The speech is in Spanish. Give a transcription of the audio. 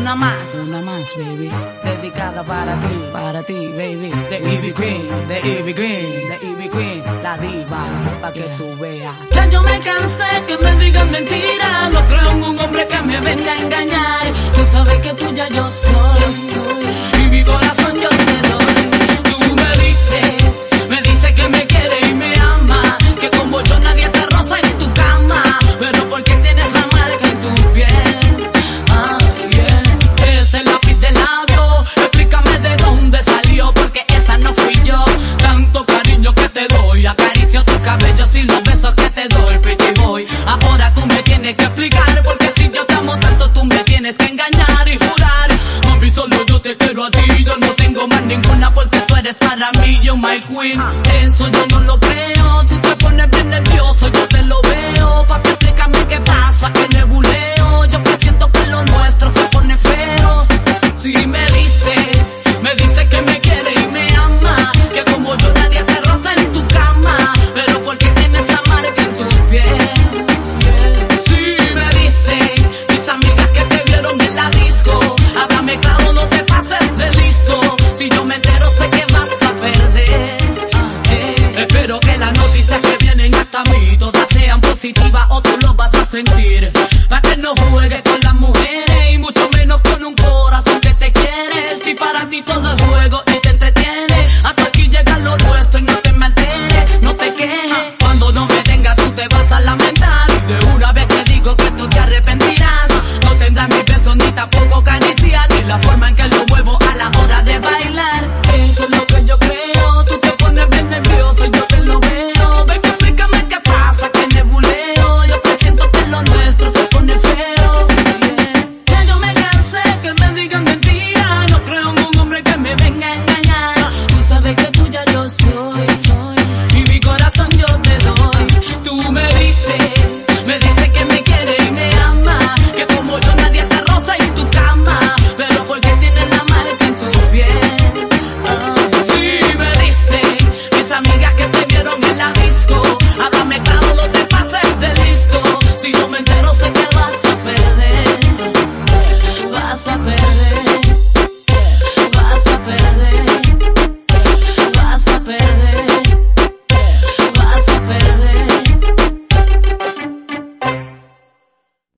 Una más, baby. Dedicada para ti, baby. The Ivy Queen, the Ivy Queen, the Ivy Queen. La diva, pa' que tú veas. Ya yo me cansé que me digan mentiras. No creo en un hombre que me venga a engañar. Tú sabes que tuya yo soy. Y mi corazón yo te doy. Tú me dices que me quiere y me ama. Que como yo nadie te roza en tu cama. Pero ¿por qué tienes la marca en tu piel? Ese lápiz de labio, explícame de dónde salió. Porque esa no fui yo. Tanto cariño que te doy, acaricio tu cabello sin los besos que te doy, pretty boy. Ahora tú me tienes que explicar, porque si yo te amo tanto tú me tienes que engañar y jurar. Mami, solo yo te quiero a ti, yo no tengo más ninguna, porque tú eres para mí, you're my queen. Eso yo no lo creo.